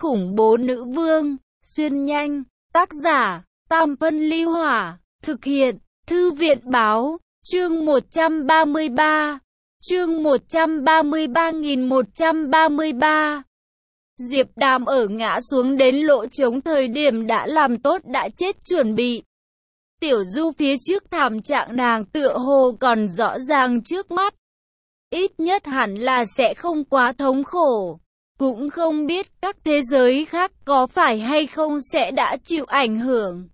khủng bố nữ vương, xuyên nhanh, tác giả, Tam Phân Ly Hỏa, thực hiện, Thư viện Báo, chương 133, chương 133.133. Diệp Đàm ở ngã xuống đến lỗ trống thời điểm đã làm tốt đã chết chuẩn bị. Tiểu Du phía trước thảm trạng nàng tựa hồ còn rõ ràng trước mắt. Ít nhất hẳn là sẽ không quá thống khổ. Cũng không biết các thế giới khác có phải hay không sẽ đã chịu ảnh hưởng.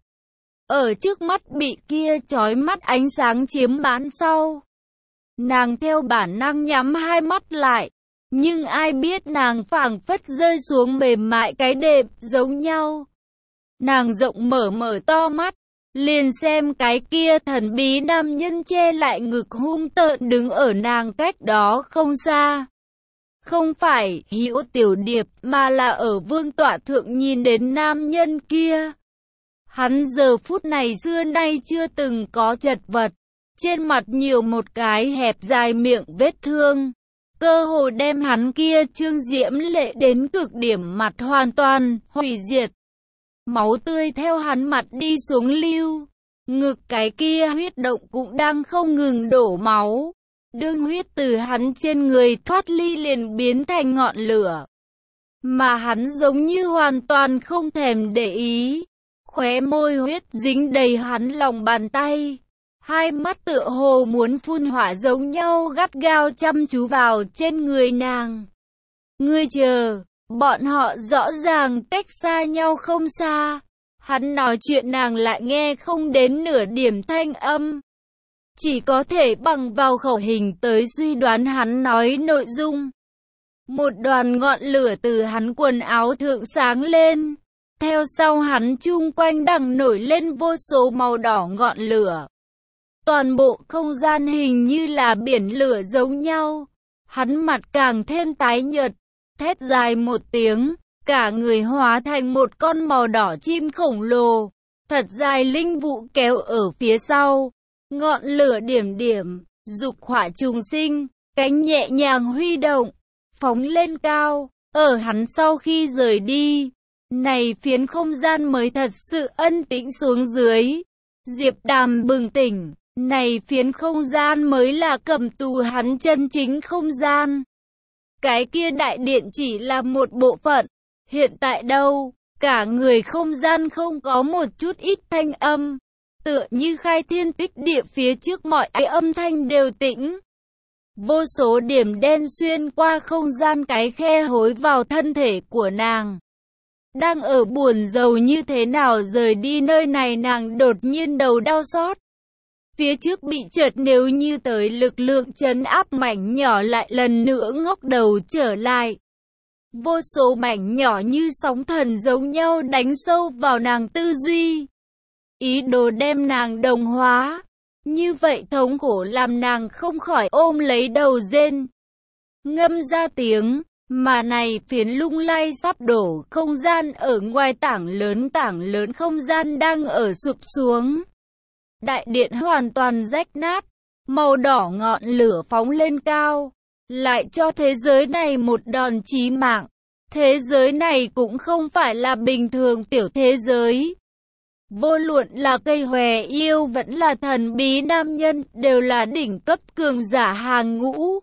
Ở trước mắt bị kia chói mắt ánh sáng chiếm bán sau. Nàng theo bản năng nhắm hai mắt lại. Nhưng ai biết nàng phảng phất rơi xuống mềm mại cái đệm giống nhau. Nàng rộng mở to mắt. Liền xem cái kia thần bí nam nhân che lại ngực hung tợn đứng ở nàng cách đó không xa. Không phải Hữu Tiểu Điệp mà là ở vương tọa thượng nhìn đến nam nhân kia. Hắn giờ phút này xưa nay chưa từng có chật vật. Trên mặt nhiều một cái hẹp dài miệng vết thương. Cơ hồ đem hắn kia trương diễm lệ đến cực điểm mặt hoàn toàn hủy diệt. Máu tươi theo hắn mặt đi xuống lưu. Ngực cái kia huyết động cũng đang không ngừng đổ máu. Đương huyết từ hắn trên người thoát ly liền biến thành ngọn lửa. Mà hắn giống như hoàn toàn không thèm để ý. Khóe môi huyết dính đầy hắn lòng bàn tay. Hai mắt tựa hồ muốn phun hỏa giống nhau gắt gao chăm chú vào trên người nàng. Ngươi chờ, bọn họ rõ ràng cách xa nhau không xa. Hắn nói chuyện nàng lại nghe không đến nửa điểm thanh âm. Chỉ có thể bằng vào khẩu hình tới suy đoán hắn nói nội dung. Một đoàn ngọn lửa từ hắn quần áo thượng sáng lên. Theo sau hắn chung quanh đằng nổi lên vô số màu đỏ ngọn lửa. Toàn bộ không gian hình như là biển lửa giống nhau. Hắn mặt càng thêm tái nhợt, thét dài một tiếng, cả người hóa thành một con màu đỏ chim khổng lồ. Thật dài linh vụ kéo ở phía sau. Ngọn lửa điểm điểm, dục hỏa trùng sinh, cánh nhẹ nhàng huy động, phóng lên cao. Ở hắn sau khi rời đi, này phiến không gian mới thật sự ân tĩnh xuống dưới. Diệp Đàm bừng tỉnh. Này phiến không gian mới là cầm tù hắn chân chính không gian. Cái kia đại điện chỉ là một bộ phận. Hiện tại đâu, cả người không gian không có một chút ít thanh âm. Tựa như khai thiên tích địa phía trước mọi âm thanh đều tĩnh. Vô số điểm đen xuyên qua không gian cái khe hối vào thân thể của nàng. Đang ở buồn rầu như thế nào rời đi nơi này nàng đột nhiên đầu đau xót. Phía trước bị chợt nếu như tới lực lượng trấn áp mảnh nhỏ lại lần nữa ngóc đầu trở lại. Vô số mảnh nhỏ như sóng thần giống nhau đánh sâu vào nàng tư duy. Ý đồ đem nàng đồng hóa. Như vậy thống khổ làm nàng không khỏi ôm lấy đầu rên. Ngâm ra tiếng, mà này phiến lung lay sắp đổ không gian ở ngoài tảng lớn không gian đang ở sụp xuống. Đại điện hoàn toàn rách nát, màu đỏ ngọn lửa phóng lên cao, lại cho thế giới này một đòn chí mạng. Thế giới này cũng không phải là bình thường tiểu thế giới. Vô luận là cây hòe yêu vẫn là thần bí nam nhân đều là đỉnh cấp cường giả hàng ngũ.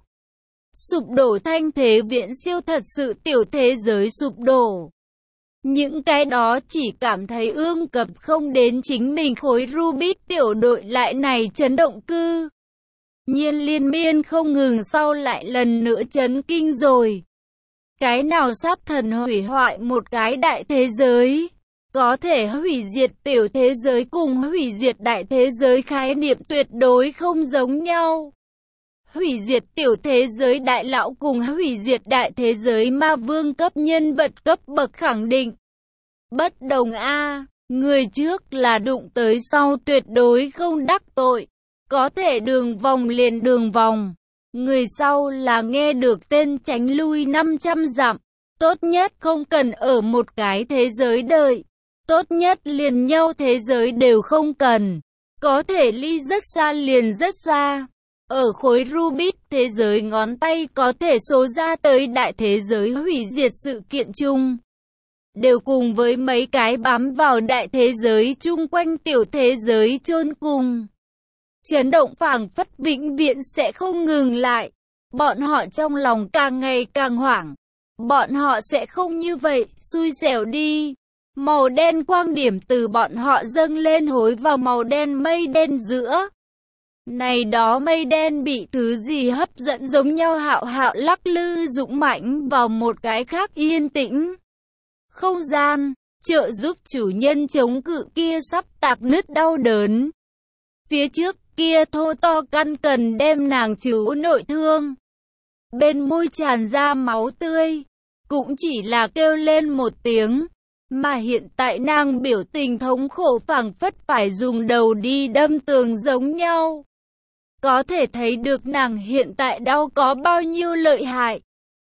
Sụp đổ thanh thế viễn siêu thật sự tiểu thế giới sụp đổ. Những cái đó chỉ cảm thấy ương cập không đến chính mình khối Rubik tiểu đội lại này chấn động cư. Nhiên liên miên không ngừng sau lại lần nữa chấn kinh rồi. Cái nào sát thần hủy hoại một cái đại thế giới, có thể hủy diệt tiểu thế giới cùng hủy diệt đại thế giới khái niệm tuyệt đối không giống nhau. Hủy diệt tiểu thế giới đại lão cùng hủy diệt đại thế giới ma vương cấp nhân vật cấp bậc khẳng định. Bất đồng a, người trước là đụng tới sau tuyệt đối không đắc tội. Có thể đường vòng liền đường vòng. Người sau là nghe được tên tránh lui 500 dặm. Tốt nhất không cần ở một cái thế giới đợi. Tốt nhất liền nhau thế giới đều không cần. Có thể ly rất xa liền rất xa. Ở khối Rubik thế giới ngón tay có thể số ra tới đại thế giới hủy diệt sự kiện chung. đều cùng với mấy cái bám vào đại thế giới chung quanh tiểu thế giới chôn cùng. Chấn động phảng phất vĩnh viễn sẽ không ngừng lại. Bọn họ trong lòng càng ngày càng hoảng. Bọn họ sẽ không như vậy, xui xẻo đi. Màu đen quang điểm từ bọn họ dâng lên hối vào màu đen mây đen giữa. Này đó mây đen bị thứ gì hấp dẫn giống nhau hạo hạo lắc lư dũng mãnh vào một cái khác yên tĩnh. Không gian, trợ giúp chủ nhân chống cự kia sắp tạc nứt đau đớn. Phía trước kia thô to căn cần đem nàng cứu nội thương. Bên môi tràn ra máu tươi, cũng chỉ là kêu lên một tiếng. Mà hiện tại nàng biểu tình thống khổ phảng phất phải dùng đầu đi đâm tường giống nhau. Có thể thấy được nàng hiện tại đau có bao nhiêu lợi hại.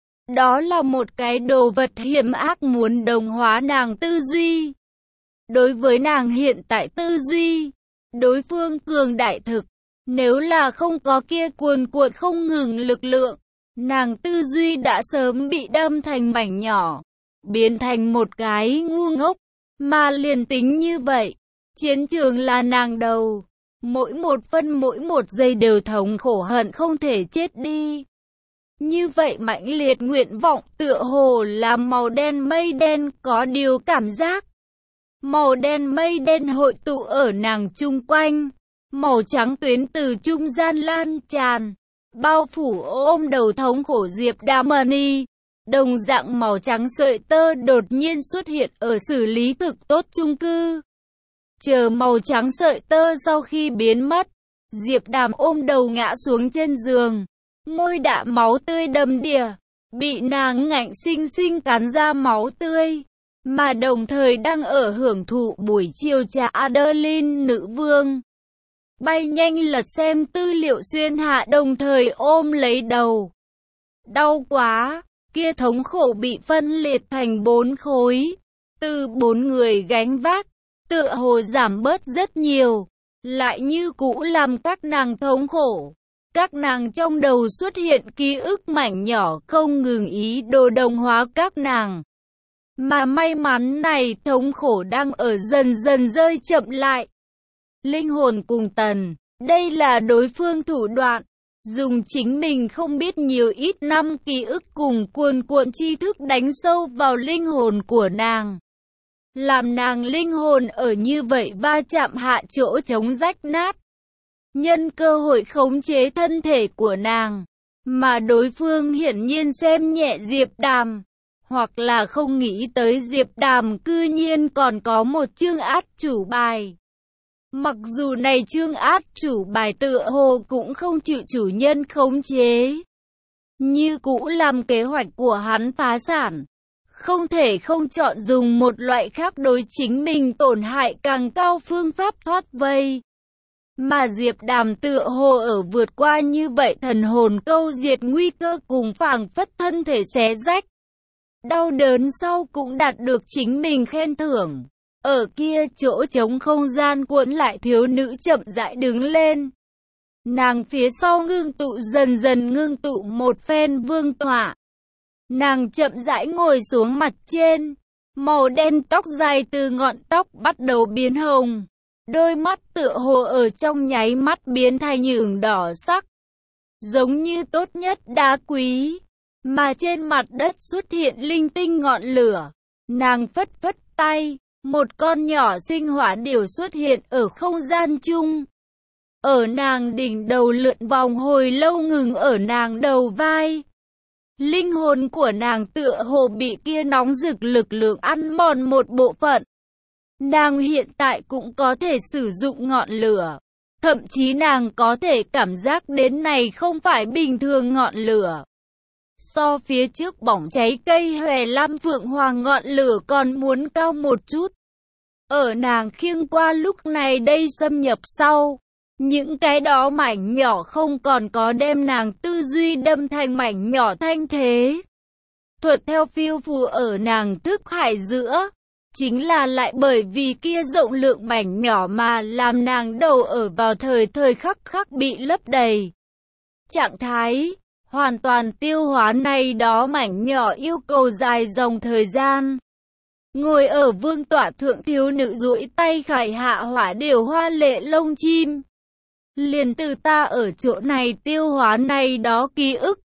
Đó là một cái đồ vật hiểm ác muốn đồng hóa nàng tư duy. Đối với nàng hiện tại tư duy, đối phương cường đại thực. Nếu là không có kia cuồn cuộn không ngừng lực lượng, nàng tư duy đã sớm bị đâm thành mảnh nhỏ, biến thành một cái ngu ngốc. Mà liền tính như vậy, chiến trường là nàng đầu. Mỗi một phân mỗi một giây đều thống khổ hận không thể chết đi. Như vậy mãnh liệt nguyện vọng tựa hồ là màu đen mây đen có điều cảm giác. Màu đen mây đen hội tụ ở nàng chung quanh. Màu trắng tuyến từ trung gian lan tràn. Bao phủ ôm đầu thống khổ Diệp Đàm Ni. Đồng dạng màu trắng sợi tơ đột nhiên xuất hiện ở xử lý thực tốt chung cư. Chờ màu trắng sợi tơ sau khi biến mất, Diệp Đàm ôm đầu ngã xuống trên giường. Môi đã máu tươi đầm đìa, bị nàng ngạnh sinh sinh cắn ra máu tươi. Mà đồng thời đang ở hưởng thụ buổi chiều trà Adeline nữ vương. Bay nhanh lật xem tư liệu xuyên hạ đồng thời ôm lấy đầu. Đau quá, kia thống khổ bị phân liệt thành 4 khối. Từ 4 người gánh vác, tựa hồ giảm bớt rất nhiều. Lại như cũ làm các nàng thống khổ. Các nàng trong đầu xuất hiện ký ức mảnh nhỏ không ngừng ý đồ đồng hóa các nàng. Mà may mắn này thống khổ đang ở dần dần rơi chậm lại. Linh hồn cùng tần, đây là đối phương thủ đoạn. Dùng chính mình không biết nhiều ít năm ký ức cùng cuồn cuộn tri thức đánh sâu vào linh hồn của nàng. Làm nàng linh hồn ở như vậy va chạm hạ chỗ trống rách nát. Nhân cơ hội khống chế thân thể của nàng. Mà đối phương hiển nhiên xem nhẹ Diệp Đàm. Hoặc là không nghĩ tới Diệp Đàm cư nhiên còn có một chương át chủ bài. Mặc dù này chương át chủ bài tựa hồ cũng không chịu chủ nhân khống chế. Như cũ làm kế hoạch của hắn phá sản. Không thể không chọn dùng một loại khác đối chính mình tổn hại càng cao phương pháp thoát vây. Mà Diệp Đàm tựa hồ ở vượt qua như vậy thần hồn câu diệt nguy cơ cùng phảng phất thân thể xé rách. Đau đớn sau cũng đạt được chính mình khen thưởng. Ở kia chỗ trống không gian cuộn lại thiếu nữ chậm rãi đứng lên. Nàng phía sau ngưng tụ dần dần ngưng tụ một phen vương tọa. Nàng chậm rãi ngồi xuống mặt trên. Màu đen tóc dài từ ngọn tóc bắt đầu biến hồng. Đôi mắt tựa hồ ở trong nháy mắt biến thành ửng đỏ sắc. Giống như tốt nhất đá quý. Mà trên mặt đất xuất hiện linh tinh ngọn lửa. Nàng phất phất tay. Một con nhỏ sinh hỏa điểu xuất hiện ở không gian chung. Ở nàng đỉnh đầu lượn vòng hồi lâu ngừng ở nàng đầu vai. Linh hồn của nàng tựa hồ bị kia nóng rực lực lượng ăn mòn một bộ phận. Nàng hiện tại cũng có thể sử dụng ngọn lửa. Thậm chí nàng có thể cảm giác đến này không phải bình thường ngọn lửa. So phía trước bỏng cháy cây hòe lam phượng hoàng ngọn lửa còn muốn cao một chút. Ở nàng khiêng qua lúc này đây xâm nhập sau. Những cái đó mảnh nhỏ không còn có đem nàng tư duy đâm thành mảnh nhỏ thanh thế. Thuật theo phiêu phù ở nàng thức hải giữa. Chính là lại bởi vì kia rộng lượng mảnh nhỏ mà làm nàng đầu ở vào thời khắc khắc bị lấp đầy. Trạng thái hoàn toàn tiêu hóa này đó mảnh nhỏ yêu cầu dài dòng thời gian. Ngồi ở vương tọa thượng, thiếu nữ duỗi tay khải hạ hỏa điều hoa lệ lông chim. Liền từ ta ở chỗ này tiêu hóa này đó ký ức.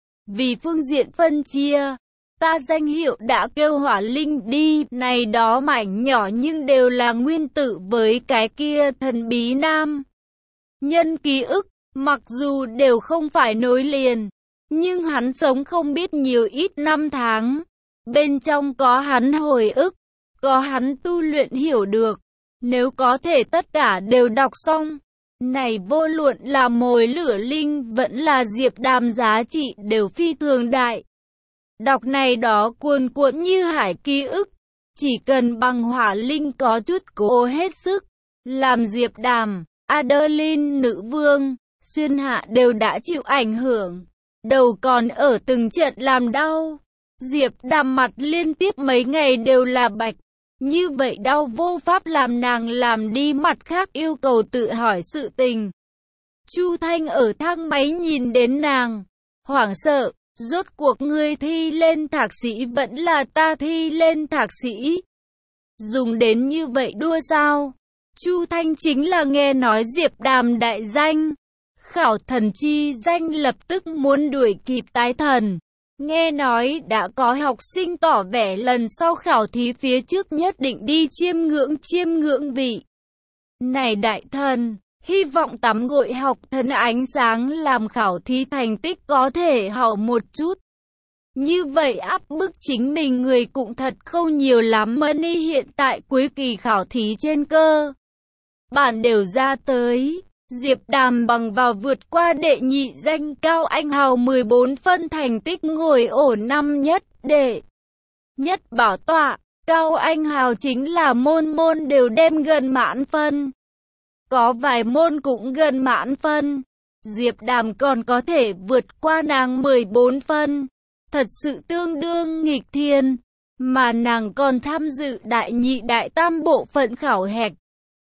Vì phương diện phân chia, ta danh hiệu đã kêu hỏa linh đi, này đó mảnh nhỏ nhưng đều là nguyên tử với cái kia thần bí nam nhân ký ức, mặc dù đều không phải nối liền, nhưng hắn sống không biết nhiều ít năm tháng. Bên trong có hắn hồi ức, có hắn tu luyện hiểu được, nếu có thể tất cả đều đọc xong. Này vô luận là mồi lửa linh vẫn là Diệp Đàm giá trị đều phi thường đại. Đọc này đó cuồn cuộn như hải ký ức, chỉ cần bằng hỏa linh có chút cố hết sức, làm Diệp Đàm, Adeline nữ vương, xuyên hạ đều đã chịu ảnh hưởng, đầu còn ở từng trận làm đau. Diệp Đàm mặt liên tiếp mấy ngày đều là bạch, như vậy đau vô pháp làm nàng làm đi mặt khác yêu cầu tự hỏi sự tình. Chu Thanh ở thang máy nhìn đến nàng, hoảng sợ, rốt cuộc ngươi thi lên thạc sĩ vẫn là ta thi lên thạc sĩ. Dùng đến như vậy đua sao? Chu Thanh chính là nghe nói Diệp Đàm đại danh, khảo thần chi danh lập tức muốn đuổi kịp tái thần. Nghe nói đã có học sinh tỏ vẻ lần sau khảo thí phía trước nhất định đi chiêm ngưỡng vị. Này đại thần, hy vọng tắm gội học thần ánh sáng làm khảo thí thành tích có thể hậu một chút. Như vậy áp bức chính mình người cũng thật không nhiều lắm. Money hiện tại cuối kỳ khảo thí trên cơ bản đều ra tới. Diệp Đàm bằng vào vượt qua đệ nhị danh Cao Anh Hào 14 phân thành tích ngồi ổn năm nhất đệ nhất bảo tọa. Cao Anh Hào chính là môn đều đem gần mãn phân. Có vài môn cũng gần mãn phân. Diệp Đàm còn có thể vượt qua nàng 14 phân. Thật sự tương đương nghịch thiên. Mà nàng còn tham dự đại nhị đại tam bộ phận khảo hạch.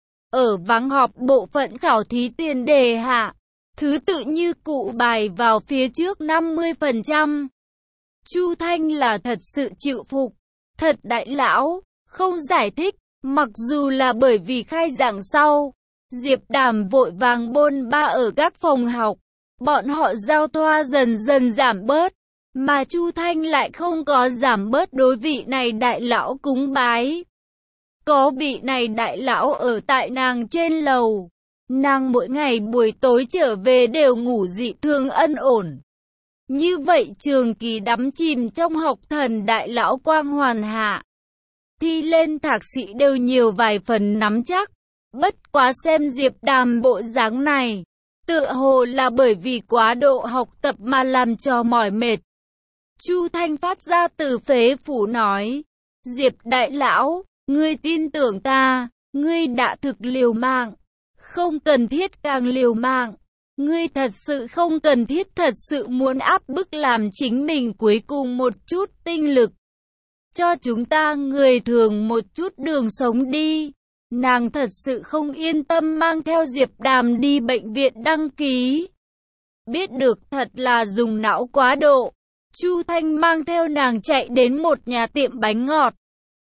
Ở vắng họp bộ phận khảo thí tiền đề hạ, thứ tự như cụ bài vào phía trước 50%. Chu Thanh là thật sự chịu phục, thật đại lão, không giải thích, mặc dù là bởi vì khai giảng sau. Diệp Đàm vội vàng bôn ba ở các phòng học, bọn họ giao thoa dần dần giảm bớt, mà Chu Thanh lại không có giảm bớt đối vị này đại lão cúng bái. Có vị này đại lão ở tại nàng trên lầu, nàng mỗi ngày buổi tối trở về đều ngủ dị thường ân ổn. Như vậy trường kỳ đắm chìm trong học thần đại lão quang hoàn hạ, thi lên thạc sĩ đều nhiều vài phần nắm chắc. Bất quá xem Diệp Đàm bộ dáng này, tựa hồ là bởi vì quá độ học tập mà làm cho mỏi mệt. Chu Thanh phát ra từ phế phủ nói, Diệp đại lão, ngươi tin tưởng ta, ngươi đã thực liều mạng, không cần thiết càng liều mạng. Ngươi thật sự không cần thiết thật sự muốn áp bức làm chính mình cuối cùng một chút tinh lực. Cho chúng ta người thường một chút đường sống đi. Nàng thật sự không yên tâm mang theo Diệp Đàm đi bệnh viện đăng ký. Biết được thật là dùng não quá độ. Chu Thanh mang theo nàng chạy đến một nhà tiệm bánh ngọt.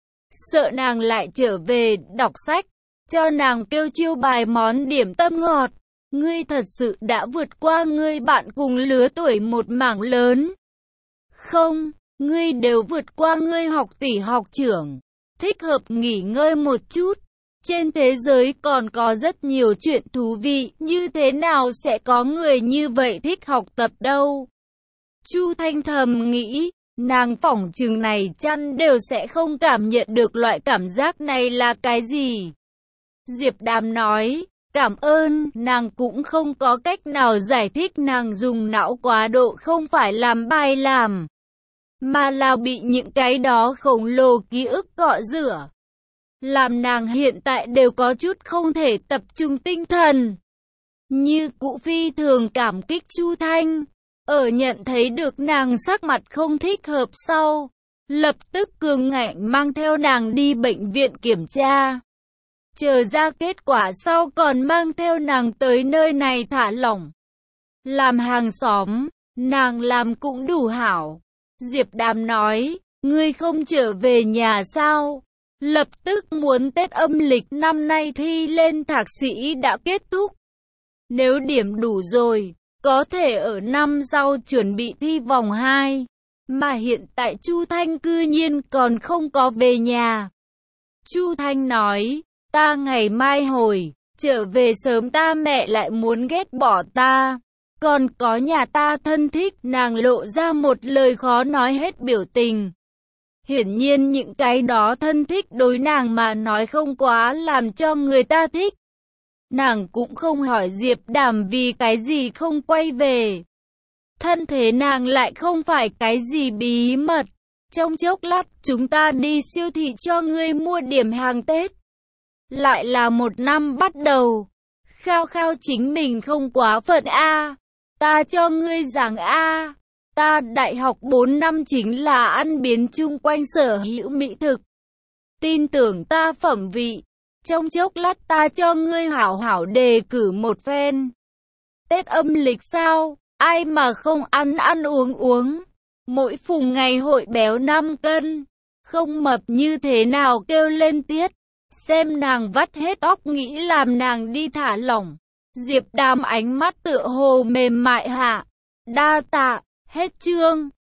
Sợ nàng lại trở về đọc sách, cho nàng kêu chiêu bài món điểm tâm ngọt. Ngươi thật sự đã vượt qua ngươi bạn cùng lứa tuổi một mảng lớn. Không, ngươi đều vượt qua ngươi học tỷ học trưởng. Thích hợp nghỉ ngơi một chút. Trên thế giới còn có rất nhiều chuyện thú vị, như thế nào sẽ có người như vậy thích học tập đâu. Chu Thanh thầm nghĩ, nàng phỏng chừng này chăn đều sẽ không cảm nhận được loại cảm giác này là cái gì. Diệp Đàm nói, cảm ơn, nàng cũng không có cách nào giải thích nàng dùng não quá độ không phải làm bài làm, mà là bị những cái đó khổng lồ ký ức cọ rửa. Làm nàng hiện tại đều có chút không thể tập trung tinh thần. Như cụ phi thường cảm kích Chu Thanh, ở nhận thấy được nàng sắc mặt không thích hợp sau, lập tức cường ngạnh mang theo nàng đi bệnh viện kiểm tra. Chờ ra kết quả sau còn mang theo nàng tới nơi này thả lỏng. Làm hàng xóm, nàng làm cũng đủ hảo. Diệp Đàm nói, ngươi không trở về nhà sao? Lập tức muốn Tết âm lịch năm nay thi lên thạc sĩ đã kết thúc. Nếu điểm đủ rồi, có thể ở năm sau chuẩn bị thi vòng 2. Mà hiện tại Chu Thanh cư nhiên còn không có về nhà. Chu Thanh nói, ta ngày mai hồi, trở về sớm ta mẹ lại muốn ghét bỏ ta. Còn có nhà ta thân thích, nàng lộ ra một lời khó nói hết biểu tình. Hiển nhiên những cái đó thân thích đối nàng mà nói không quá làm cho người ta thích. Nàng cũng không hỏi Diệp Đàm vì cái gì không quay về. Thân thế nàng lại không phải cái gì bí mật. Trong chốc lát chúng ta đi siêu thị cho ngươi mua điểm hàng Tết. Lại là một năm bắt đầu. Khao khao chính mình không quá phận a. Ta cho ngươi giảng a. Ta đại học 4 năm chính là ăn biến chung quanh sở hữu mỹ thực. Tin tưởng ta phẩm vị. Trong chốc lát ta cho ngươi hảo hảo đề cử một phen. Tết âm lịch sao? Ai mà không ăn uống. Mỗi phùng ngày hội béo 5 cân. Không mập như thế nào kêu lên tiết. Xem nàng vắt hết óc nghĩ làm nàng đi thả lỏng. Diệp Đàm ánh mắt tựa hồ mềm mại hạ. Đa tạ, hết chương.